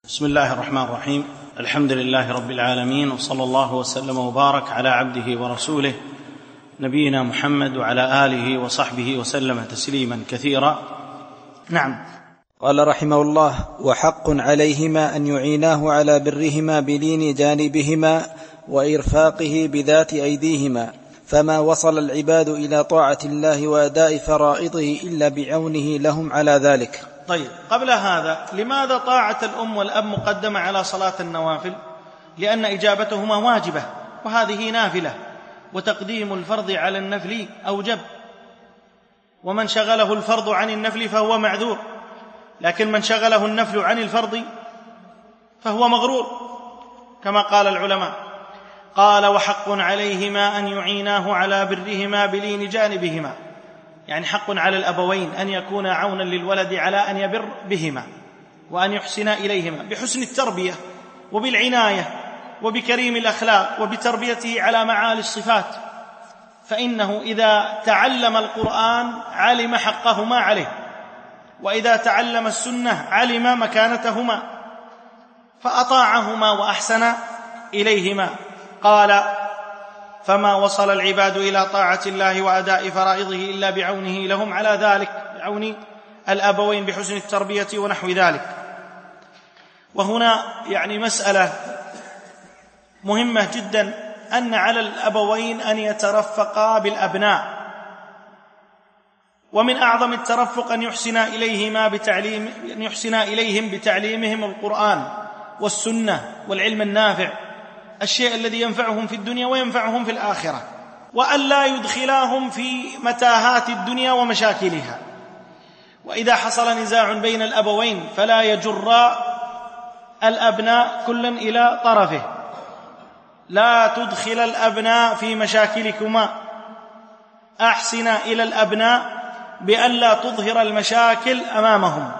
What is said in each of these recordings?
بسم الله الرحمن الرحيم. الحمد لله رب العالمين، وصلى الله وسلم وبارك على عبده ورسوله نبينا محمد وعلى آله وصحبه وسلم تسليما كثيرا. نعم. قال رحمه الله: وحق عليهما أن يعيناه على برهما بلين جانبهما وإرفاقه بذات أيديهما، فما وصل العباد إلى طاعة الله وأداء فرائضه إلا بعونه لهم على ذلك. طيب، قبل هذا، لماذا طاعة الأم والأب مقدمة على صلاة النوافل؟ لأن إجابتهما واجبة، وهذه نافلة، وتقديم الفرض على النفل أوجب، ومن شغله الفرض عن النفل فهو معذور، لكن من شغله النفل عن الفرض فهو مغرور، كما قال العلماء. قال: وحق عليهما أن يعيناه على برهما بلين جانبهما، يعني حق على الأبوين أن يكون عونا للولد على أن يبر بهما وأن يحسن إليهما بحسن التربية وبالعناية وبكريم الأخلاق وبتربيته على معالي الصفات، فإنه إذا تعلم القرآن علم حقهما عليه، وإذا تعلم السنة علم مكانتهما فأطاعهما وأحسن إليهما. قال: فما وصل العباد إلى طاعة الله وأداء فرائضه إلا بعونه لهم على ذلك، بعون الأبوين بحسن التربية ونحو ذلك. وهنا مسألة مهمة جدا، أن على الأبوين أن يترفقا بالأبناء، ومن أعظم الترفق أن يحسن إليهم بتعليمهم القرآن والسنة والعلم النافع، الشيء الذي ينفعهم في الدنيا وينفعهم في الآخرة، وأن لا يدخلاهم في متاهات الدنيا ومشاكلها. وإذا حصل نزاع بين الأبوين فلا يجر الأبناء كلا إلى طرفه، لا تدخل الأبناء في مشاكلكما، أحسن إلى الأبناء بأن لا تظهر المشاكل أمامهم.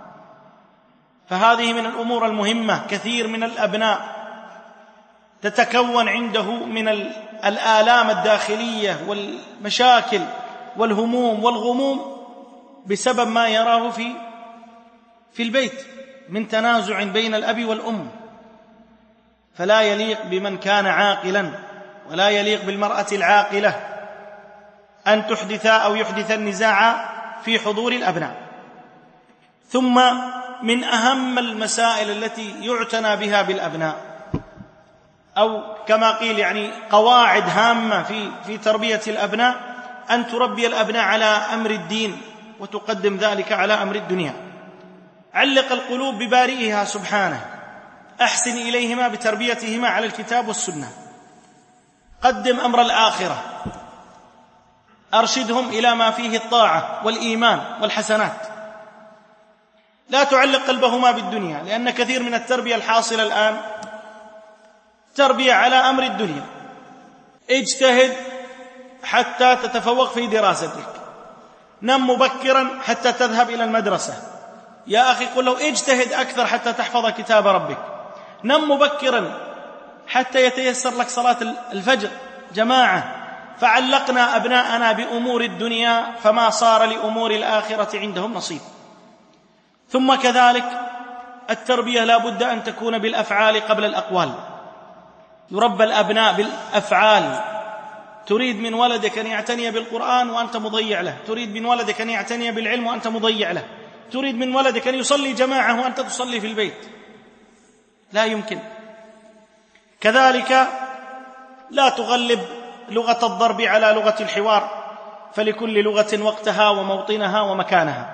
فهذه من الأمور المهمة. كثير من الأبناء تتكون عنده من الآلام الداخلية والمشاكل والهموم والغموم بسبب ما يراه في البيت من تنازع بين الأب والأم، فلا يليق بمن كان عاقلا، ولا يليق بالمرأة العاقلة أن تحدث أو يحدث النزاع في حضور الأبناء. ثم من أهم المسائل التي يعتنى بها بالأبناء، أو كما قيل قواعد هامة في تربية الأبناء، أن تربي الأبناء على أمر الدين وتقدم ذلك على أمر الدنيا. علق القلوب ببارئها سبحانه، أحسن إليهما بتربيتهما على الكتاب والسنة، قدم أمر الآخرة، أرشدهم إلى ما فيه الطاعة والإيمان والحسنات، لا تعلق قلبهما بالدنيا، لأن كثير من التربية الحاصلة الآن تربية على أمر الدنيا. اجتهد حتى تتفوق في دراستك، نم مبكرا حتى تذهب إلى المدرسة. يا أخي قل له اجتهد أكثر حتى تحفظ كتاب ربك، نم مبكرا حتى يتيسر لك صلاة الفجر جماعة. فعلقنا أبناءنا بأمور الدنيا فما صار لأمور الآخرة عندهم نصيب. ثم كذلك التربية لا بد أن تكون بالأفعال قبل الأقوال، يربى الأبناء بالأفعال. تريد من ولدك أن يعتني بالقرآن وأنت مضيع له، تريد من ولدك أن يعتني بالعلم وأنت مضيع له، تريد من ولدك أن يصلي جماعة وأنت تصلي في البيت، لا يمكن. كذلك لا تغلب لغة الضرب على لغة الحوار، فلكل لغة وقتها وموطنها ومكانها،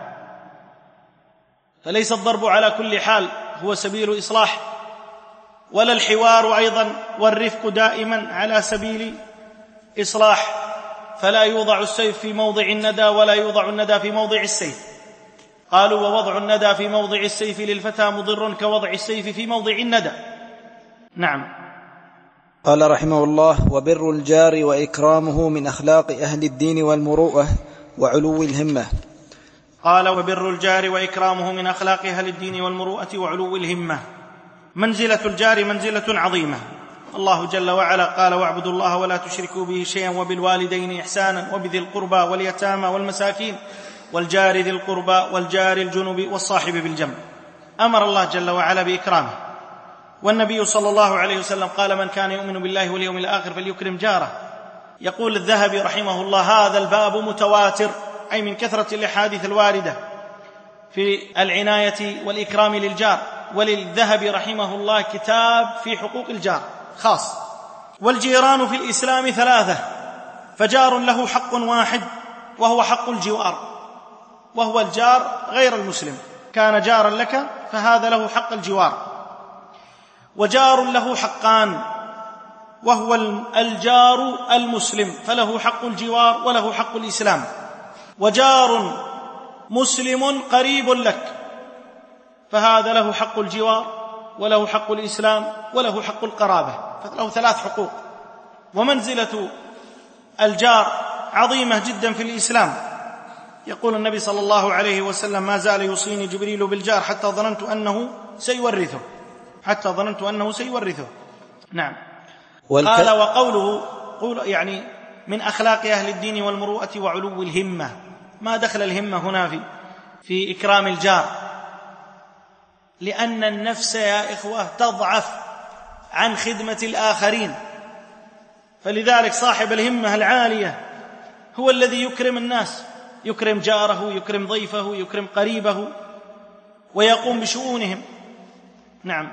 فليس الضرب على كل حال هو سبيل إصلاح، ولا الحوار أيضا والرفق دائما على سبيل إصلاح. فلا يوضع السيف في موضع الندى، ولا يوضع الندى في موضع السيف. قالوا: ووضع الندى في موضع السيف للفتى مضر كوضع السيف في موضع الندى. نعم. قال رحمه الله: وبر الجار وإكرامه من أخلاق أهل الدين والمروءة وعلو الهمة. قال: وبر الجار وإكرامه من أخلاق أهل الدين والمروءة وعلو الهمة. منزلة الجار منزلة عظيمة. الله جل وعلا قال: واعبدوا الله ولا تشركوا به شيئا وبالوالدين إحسانا وبذي القربى واليتامى والمساكين والجار ذي القربى والجار الجنب والصاحب بالجنب. أمر الله جل وعلا بإكرامه، والنبي صلى الله عليه وسلم قال: من كان يؤمن بالله واليوم الآخر فليكرم جاره. يقول الذهبي رحمه الله: هذا الباب متواتر، أي من كثرة الأحاديث الواردة في العناية والإكرام للجار. وللذهبي رحمه الله كتاب في حقوق الجار خاص. والجيران في الإسلام ثلاثة: فجار له حق واحد وهو حق الجوار، وهو الجار غير المسلم، كان جارا لك فهذا له حق الجوار. وجار له حقان، وهو الجار المسلم فله حق الجوار وله حق الإسلام. وجار مسلم قريب لك فهذا له حق الجوار وله حق الإسلام وله حق القرابة، فله 3 حقوق. ومنزلة الجار عظيمة جدا في الإسلام. يقول النبي صلى الله عليه وسلم: ما زال يوصيني جبريل بالجار حتى ظننت أنه سيورثه. نعم. قال: وقوله يعني من أخلاق أهل الدين والمروءة وعلو الهمة. ما دخل الهمة هنا في إكرام الجار؟ لأن النفس يا إخوة تضعف عن خدمة الآخرين، فلذلك صاحب الهمة العالية هو الذي يكرم الناس، يكرم جاره، يكرم ضيفه، يكرم قريبه، ويقوم بشؤونهم. نعم.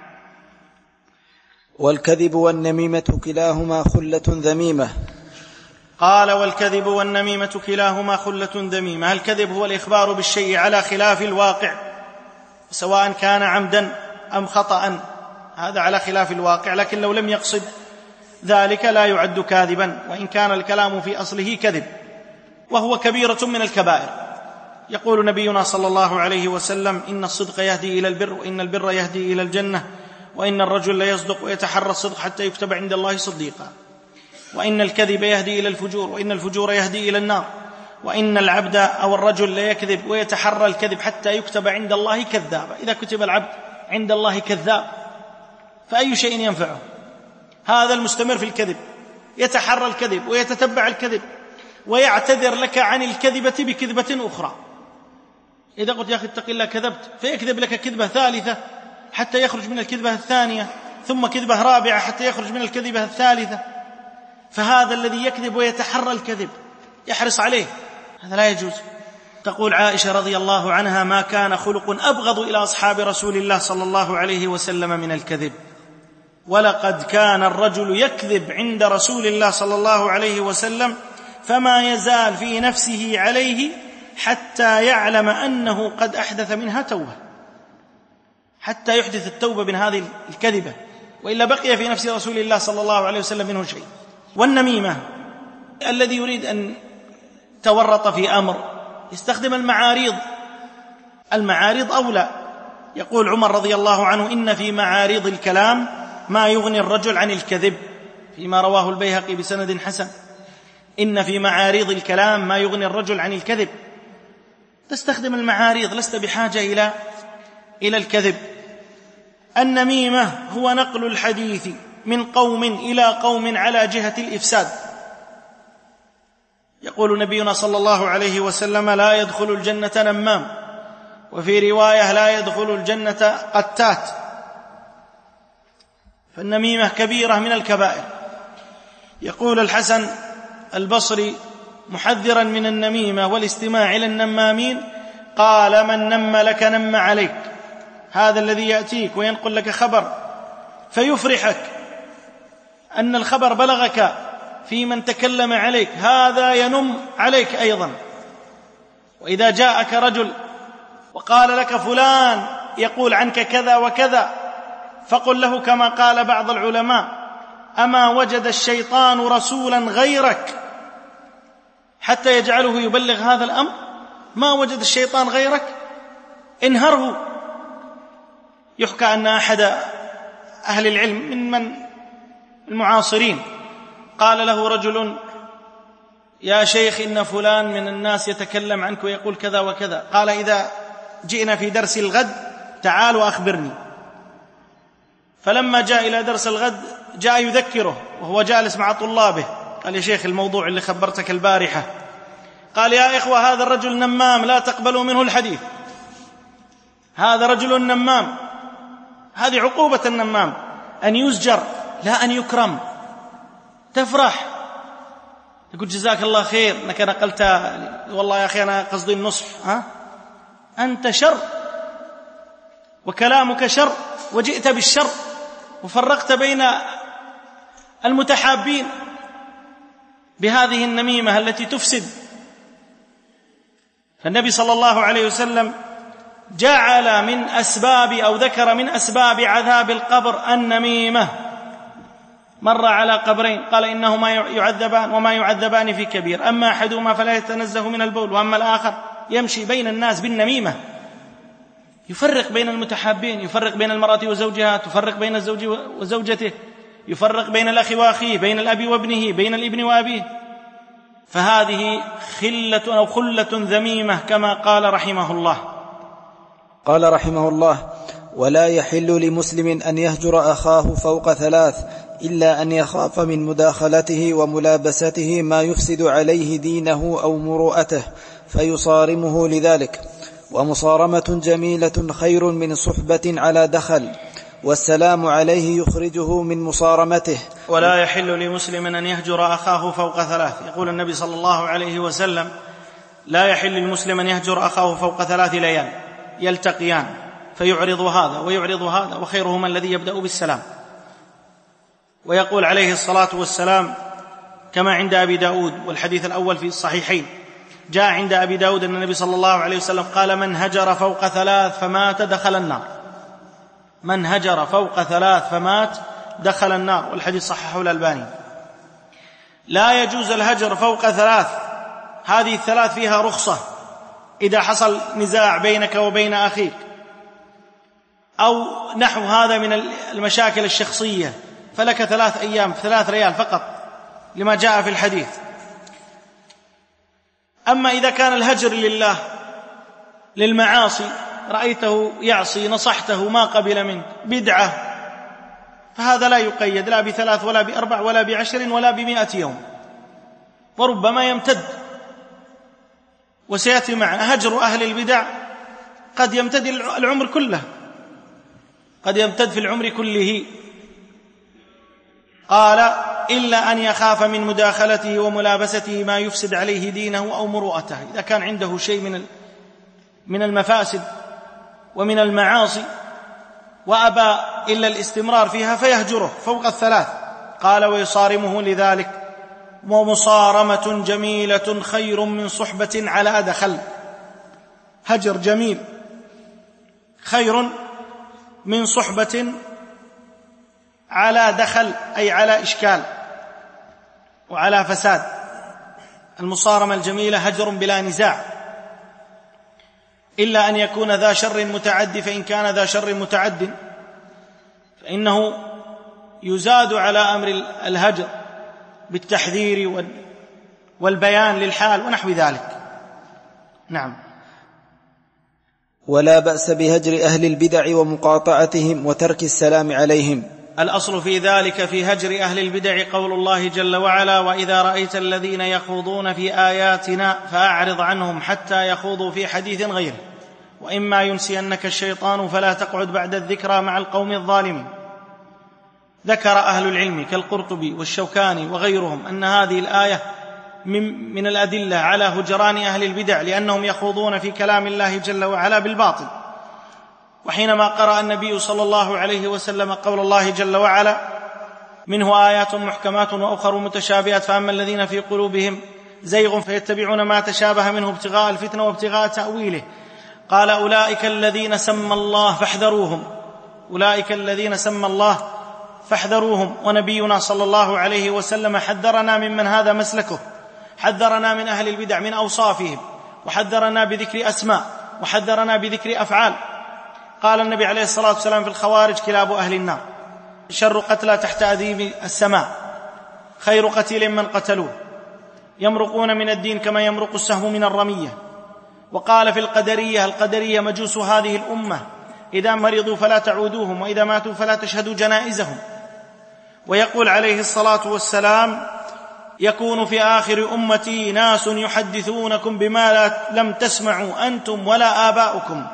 والكذب والنميمة كلاهما خلة ذميمة. قال: والكذب والنميمة كلاهما خلة ذميمة. الكذب هو الإخبار بالشيء على خلاف الواقع، سواء كان عمدا أم خطأ، هذا على خلاف الواقع، لكن لو لم يقصد ذلك لا يعد كاذبا، وإن كان الكلام في أصله كذب، وهو كبيرة من الكبائر. يقول نبينا صلى الله عليه وسلم: إن الصدق يهدي إلى البر، وإن البر يهدي إلى الجنة، وإن الرجل ليصدق ويتحرى الصدق حتى يكتب عند الله صديقا، وإن الكذب يهدي إلى الفجور، وإن الفجور يهدي إلى النار، وإن العبد أو الرجل ليكذب ويتحرى الكذب حتى يكتب عند الله كذابا. إذا كتب العبد عند الله كذاب فأي شيء ينفعه؟ هذا المستمر في الكذب يتحرى الكذب ويتتبع الكذب ويعتذر لك عن الكذبة بكذبة أخرى. إذا قلت: يا أخي اتق الله، كذبت، فيكذب لك كذبة ثالثة حتى يخرج من الكذبة الثانية، ثم كذبة رابعة حتى يخرج من الكذبة الثالثة. فهذا الذي يكذب ويتحرى الكذب يحرص عليه، هذا لا يجوز. تقول عائشة رضي الله عنها: ما كان خلق أبغض إلى أصحاب رسول الله صلى الله عليه وسلم من الكذب، ولقد كان الرجل يكذب عند رسول الله صلى الله عليه وسلم فما يزال في نفسه عليه حتى يعلم أنه قد أحدث منها توبة، حتى يحدث التوبة من هذه الكذبة، وإلا بقي في نفس رسول الله صلى الله عليه وسلم منه شيء. والنميمة الذي يريد أن تورط في أمر يستخدم المعاريض أولى. يقول عمر رضي الله عنه: إن في معاريض الكلام ما يغني الرجل عن الكذب، فيما رواه البيهقي بسند حسن. إن في معاريض الكلام ما يغني الرجل عن الكذب، تستخدم المعاريض، لست بحاجة إلى الكذب. النميمة هو نقل الحديث من قوم إلى قوم على جهة الإفساد. يقول نبينا صلى الله عليه وسلم: لا يدخل الجنة نمام، وفي رواية: لا يدخل الجنة قتات. فالنميمة كبيرة من الكبائر. يقول الحسن البصري محذرا من النميمة والاستماع إلى النمامين: قال: من نم لك نم عليك. هذا الذي يأتيك وينقل لك خبر فيفرحك أن الخبر بلغك في من تكلم عليك، هذا ينم عليك أيضا. وإذا جاءك رجل وقال لك: فلان يقول عنك كذا وكذا، فقل له كما قال بعض العلماء: أما وجد الشيطان رسولا غيرك حتى يجعله يبلغ هذا الأمر؟ ما وجد الشيطان غيرك، انهره. يحكى أن أحد أهل العلم من المعاصرين قال له رجل: يا شيخ، إن فلان من الناس يتكلم عنك ويقول كذا وكذا. قال: إذا جئنا في درس الغد تعال وأخبرني. فلما جاء إلى درس الغد جاء يذكره وهو جالس مع طلابه. قال: يا شيخ، الموضوع اللي خبرتك البارحة. قال: يا إخوة، هذا الرجل نمام، لا تقبلوا منه الحديث. هذا رجل نمام، هذه عقوبة النمام، أن يزجر لا أن يكرم. تفرح تقول جزاك الله خير أنك نقلت، والله يا أخي أنا قصدي النصح، أنت شر وكلامك شر وجئت بالشر وفرقت بين المتحابين بهذه النميمة التي تفسد. فالنبي صلى الله عليه وسلم جعل من أسباب أو ذكر من أسباب عذاب القبر النميمة. مر على قبرين قال إنهما يعذبان وما يعذبان في كبير، أما أحدهما فلا يتنزه من البول وأما الآخر يمشي بين الناس بالنميمة، يفرق بين المتحابين، يفرق بين المرأة وزوجها، تفرق بين الزوج وزوجته، يفرق بين الأخ وأخيه، بين الأب وابنه، بين الابن وأبيه. فهذه خلة أو خلة ذميمة كما قال رحمه الله. قال رحمه الله: ولا يحل لمسلم أن يهجر أخاه فوق 3 إلا أن يخاف من مداخلته وملابسته ما يفسد عليه دينه أو مروءته فيصارمه لذلك. ومصارمة جميلة خير من صحبة على دخل، والسلام عليه يخرجه من مصارمته. ولا يحل لمسلم أن يهجر أخاه فوق 3. يقول النبي صلى الله عليه وسلم: لا يحل للمسلم أن يهجر أخاه فوق 3 ليال يلتقيان فيعرض هذا ويعرض هذا، وخيرهما الذي يبدأ بالسلام. ويقول عليه الصلاة والسلام كما عند أبي داود، والحديث الأول في الصحيحين، جاء عند أبي داود أن النبي صلى الله عليه وسلم قال: من هجر فوق 3 فمات دخل النار. من هجر فوق 3 فمات دخل النار، والحديث صححه الألباني. لا يجوز الهجر فوق 3. هذه 3 فيها رخصة إذا حصل نزاع بينك وبين أخيك أو نحو هذا من المشاكل الشخصية، فلك 3 أيام 3 ليال فقط لما جاء في الحديث. أما إذا كان الهجر لله للمعاصي، رأيته يعصي نصحته ما قبل منك بدعة، فهذا لا يقيد لا ب3 ولا ب4 ولا ب10 ولا ب100 يوم، وربما يمتد. وسيأتي معنا هجر أهل البدع قد يمتد العمر كله، قد يمتد في العمر كله. قال: إلا أن يخاف من مداخلته وملابسته ما يفسد عليه دينه أو مروءته. إذا كان عنده شيء من المفاسد ومن المعاصي وأبى إلا الاستمرار فيها فيهجره فوق 3. قال: ويصارمه لذلك. ومصارمة جميلة خير من صحبة على دخل. هجر جميل خير من صحبة على دخل، أي على إشكال وعلى فساد. المصارمة الجميلة هجر بلا نزاع، إلا أن يكون ذا شر متعد، فإن كان ذا شر متعد فإنه يزاد على أمر الهجر بالتحذير والبيان للحال ونحو ذلك. نعم. ولا بأس بهجر أهل البدع ومقاطعتهم وترك السلام عليهم. الأصل في ذلك في هجر أهل البدع قول الله جل وعلا: وإذا رأيت الذين يخوضون في آياتنا فأعرض عنهم حتى يخوضوا في حديث غيره وإما ينسينك الشيطان فلا تقعد بعد الذكرى مع القوم الظالمين. ذكر أهل العلم كالقرطبي والشوكاني وغيرهم أن هذه الآية من الأدلة على هجران أهل البدع، لأنهم يخوضون في كلام الله جل وعلا بالباطل. وحينما قرأ النبي صلى الله عليه وسلم قول الله جل وعلا: منه آيات محكمات وأخر متشابهات فأما الذين في قلوبهم زيغ فيتبعون ما تشابه منه ابتغاء الفتنة وابتغاء تأويله، قال: أولئك الذين سمى الله فاحذروهم. أولئك الذين سمى الله فاحذروهم. ونبينا صلى الله عليه وسلم حذرنا ممن هذا مسلكه، حذرنا من أهل البدع من أوصافهم، وحذرنا بذكر أسماء، وحذرنا بذكر أفعال. قال النبي عليه الصلاة والسلام في الخوارج: كلاب أهل النار، شر قتلى تحت أذيم السماء، خير قتيل من قتلوه، يمرقون من الدين كما يمرق السهم من الرمية. وقال في القدرية مجوس هذه الأمة، إذا مرضوا فلا تعودوهم، وإذا ماتوا فلا تشهدوا جنائزهم. ويقول عليه الصلاة والسلام: يكون في آخر أمتي ناس يحدثونكم بما لم تسمعوا أنتم ولا آباؤكم،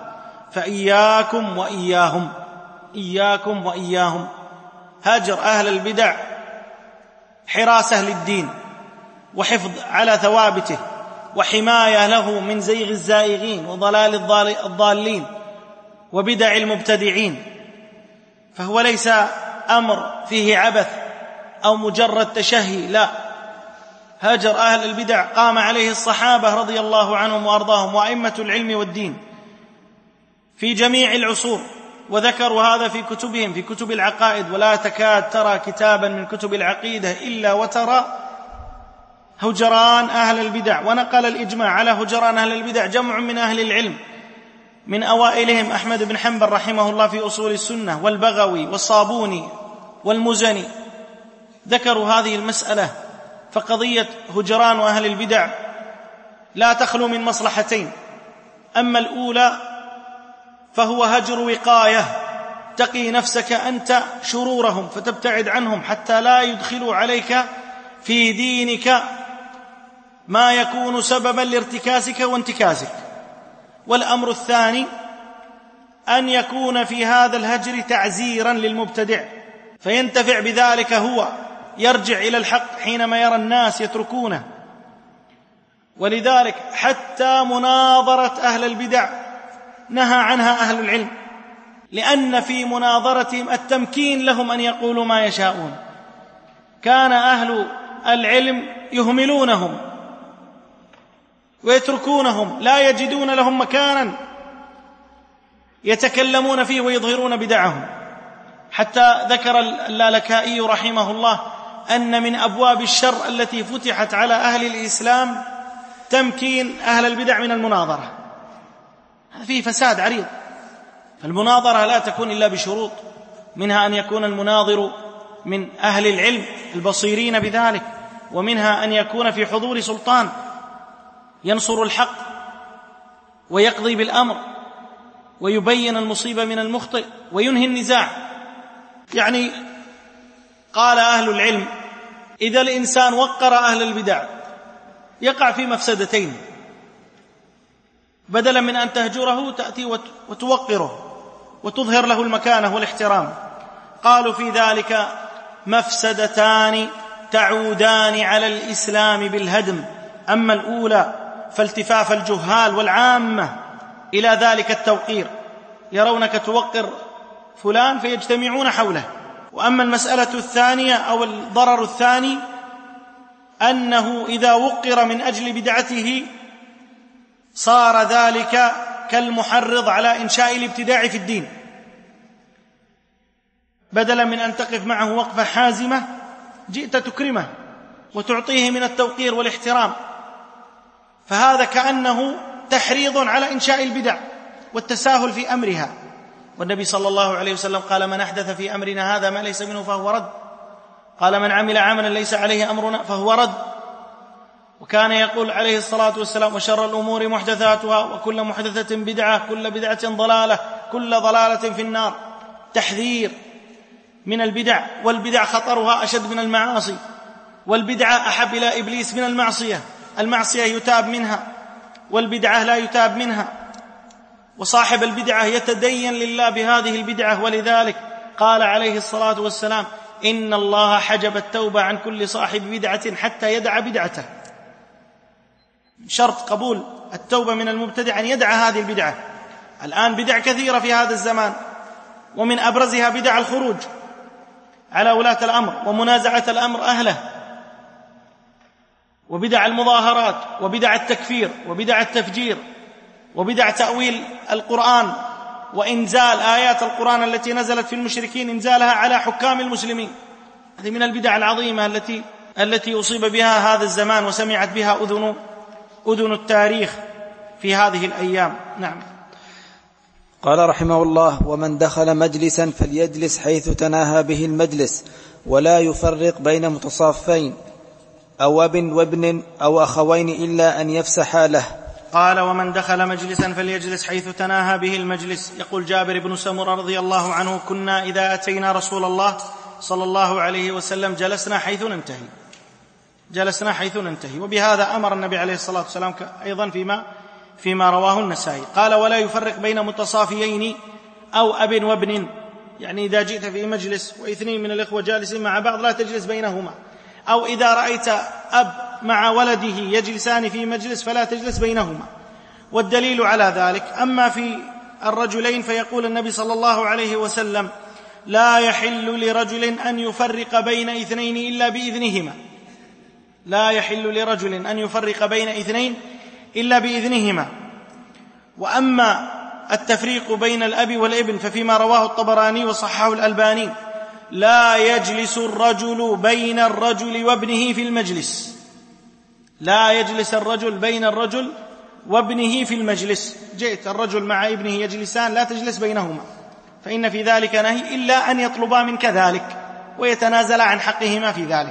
فإياكم وإياهم، إياكم وإياهم. هجر أهل البدع حراسة للدين وحفظ على ثوابته وحماية له من زيغ الزائغين وضلال الضالين وبدع المبتدعين، فهو ليس أمر فيه عبث أو مجرد تشهي، لا، هجر أهل البدع قام عليه الصحابة رضي الله عنهم وأرضاهم وأئمة العلم والدين في جميع العصور، وذكروا هذا في كتبهم، في كتب العقائد، ولا تكاد ترى كتابا من كتب العقيدة إلا وترى هجران أهل البدع. ونقل الإجماع على هجران أهل البدع جمع من أهل العلم، من أوائلهم أحمد بن حنبل رحمه الله في أصول السنة، والبغوي والصابوني والمزني، ذكروا هذه المسألة. فقضية هجران أهل البدع لا تخلو من مصلحتين: أما الأولى فهو هجر وقاية، تقي نفسك أنت شرورهم فتبتعد عنهم حتى لا يدخلوا عليك في دينك ما يكون سببا لارتكاسك وانتكاسك. والأمر الثاني أن يكون في هذا الهجر تعزيرا للمبتدع فينتفع بذلك، هو يرجع إلى الحق حينما يرى الناس يتركونه. ولذلك حتى مناظرة أهل البدع نهى عنها أهل العلم، لأن في مناظرتهم التمكين لهم أن يقولوا ما يشاءون. كان أهل العلم يهملونهم ويتركونهم، لا يجدون لهم مكانا يتكلمون فيه ويظهرون بدعهم. حتى ذكر اللالكائي رحمه الله أن من أبواب الشر التي فتحت على أهل الإسلام تمكين أهل البدع من المناظرة. هذا فيه فساد عريض. فالمناظرة لا تكون إلا بشروط، منها أن يكون المناظر من أهل العلم البصيرين بذلك، ومنها أن يكون في حضور سلطان ينصر الحق ويقضي بالأمر ويبين المصيبة من المخطئ وينهي النزاع. يعني قال أهل العلم إذا الإنسان وقر أهل البدع يقع في مفسدتين: بدلا من أن تهجره تأتي وتوقره وتظهر له المكانة والاحترام. قالوا في ذلك مفسدتان تعودان على الإسلام بالهدم: أما الأولى فالتفاف الجهال والعامة إلى ذلك التوقير، يرونك توقر فلان فيجتمعون حوله. وأما المسألة الثانية أو الضرر الثاني أنه إذا وقر من أجل بدعته صار ذلك كالمحرض على إنشاء الابتداع في الدين، بدلا من أن تقف معه وقفة حازمة جئت تكرمه وتعطيه من التوقير والاحترام، فهذا كأنه تحريض على إنشاء البدع والتساهل في أمرها. والنبي صلى الله عليه وسلم قال: من أحدث في أمرنا هذا ما ليس منه فهو رد. قال: من عمل عملا ليس عليه أمرنا فهو رد. وكان يقول عليه الصلاة والسلام: وشر الأمور محدثاتها وكل محدثة بدعة كل بدعة ضلالة كل ضلالة في النار. تحذير من البدع، والبدع خطرها أشد من المعاصي، والبدعة أحب إلى إبليس من المعصية. المعصية يتاب منها والبدعة لا يتاب منها، وصاحب البدعة يتدين لله بهذه البدعة. ولذلك قال عليه الصلاة والسلام: إن الله حجب التوبة عن كل صاحب بدعة حتى يدع بدعته. شرط قبول التوبة من المبتدع أن يدع هذه البدعة. الآن بدع كثيرة في هذا الزمان، ومن أبرزها بدع الخروج على ولاة الأمر ومنازعة الأمر أهله، وبدع المظاهرات، وبدع التكفير، وبدع التفجير، وبدع تأويل القرآن وإنزال آيات القرآن التي نزلت في المشركين إنزالها على حكام المسلمين. هذه من البدع العظيمة التي أصيب بها هذا الزمان وسمعت بها أذن التاريخ في هذه الأيام. نعم. قال رحمه الله: ومن دخل مجلسا فليجلس حيث تناهى به المجلس، ولا يفرق بين متصافين أو أب وابن أو أخوين إلا أن يفسح له. قال: ومن دخل مجلسا فليجلس حيث تناهى به المجلس. يقول جابر بن سمرة رضي الله عنه: كنا إذا أتينا رسول الله صلى الله عليه وسلم جلسنا حيث ننتهي. وبهذا أمر النبي عليه الصلاة والسلام أيضا فيما رواه النسائي. قال: ولا يفرق بين متصافيين أو أب وابن، يعني إذا جئت في مجلس واثنين من الإخوة جالسين مع بعض لا تجلس بينهما، أو إذا رأيت أب مع ولده يجلسان في مجلس فلا تجلس بينهما. والدليل على ذلك: أما في الرجلين فيقول النبي صلى الله عليه وسلم: لا يحل لرجل أن يفرق بين اثنين إلا بإذنهما. لا يحل لرجل أن يفرق بين اثنين إلا بإذنهما. وأما التفريق بين الأب والابن ففيما رواه الطبراني وصححه الألباني: لا يجلس الرجل بين الرجل وابنه في المجلس. لا يجلس الرجل بين الرجل وابنه في المجلس. جئت الرجل مع ابنه يجلسان لا تجلس بينهما، فإن في ذلك نهي إلا أن يطلبا منك ذلك ويتنازلا عن حقهما في ذلك.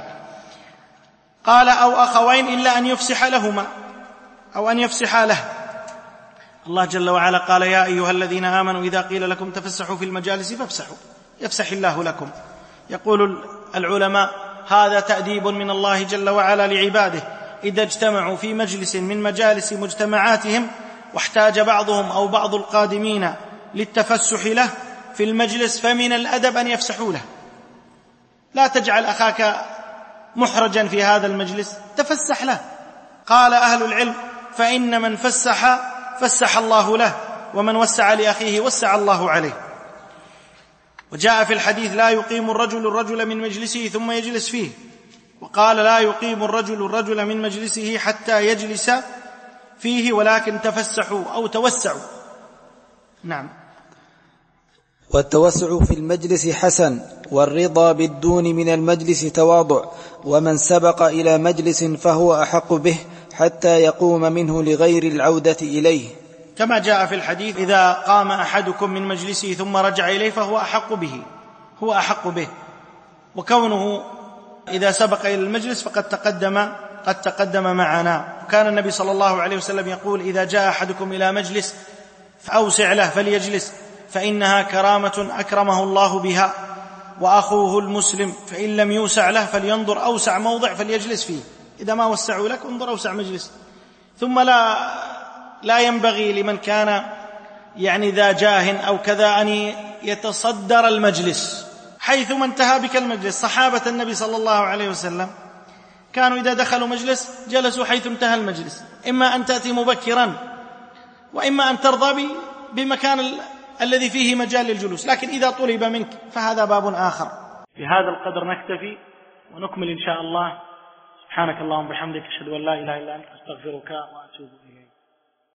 قال: أو أخوين إلا أن يفسح لهما أو أن يفسح له. الله جل وعلا قال: يا أيها الذين آمنوا إذا قيل لكم تفسحوا في المجالس فافسحوا يفسح الله لكم. يقول العلماء: هذا تأديب من الله جل وعلا لعباده إذا اجتمعوا في مجلس من مجالس مجتمعاتهم واحتاج بعضهم أو بعض القادمين للتفسح له في المجلس، فمن الأدب أن يفسحوا له. لا تجعل أخاك محرجا في هذا المجلس، تفسح له. قال أهل العلم: فإن من فسح فسح الله له، ومن وسع لأخيه وسع الله عليه. وجاء في الحديث: لا يقيم الرجل من مجلسه ثم يجلس فيه. وقال: لا يقيم الرجل من مجلسه حتى يجلس فيه، ولكن تفسحوا أو توسعوا. نعم. والتوسع في المجلس حسن، والرضا بالدون من المجلس تواضع، ومن سبق إلى مجلس فهو أحق به حتى يقوم منه لغير العودة إليه، كما جاء في الحديث: إذا قام أحدكم من مجلسه ثم رجع إليه فهو أحق به، هو أحق به. وكونه إذا سبق إلى المجلس فقد تقدم معنا. وكان النبي صلى الله عليه وسلم يقول: إذا جاء أحدكم إلى مجلس فأوسع له فليجلس، فإنها كرامة أكرمه الله بها. وأخوه المسلم فإن لم يوسع له فلينظر أوسع موضع فليجلس فيه. إذا ما وسعوا لك انظر أوسع مجلس. ثم لا ينبغي لمن كان ذا جاه أو كذا أن يتصدر المجلس حيثما انتهى بك المجلس. صحابة النبي صلى الله عليه وسلم كانوا إذا دخلوا مجلس جلسوا حيث انتهى المجلس، إما أن تأتي مبكرا وإما أن ترضى بمكان الذي فيه مجال للجلوس، لكن إذا طلب منك فهذا باب آخر. بهذا القدر نكتفي ونكمل إن شاء الله. سبحانك اللهم وبحمدك، أشهد أن لا إله إلا أنت، أستغفرك وأتوب إليك.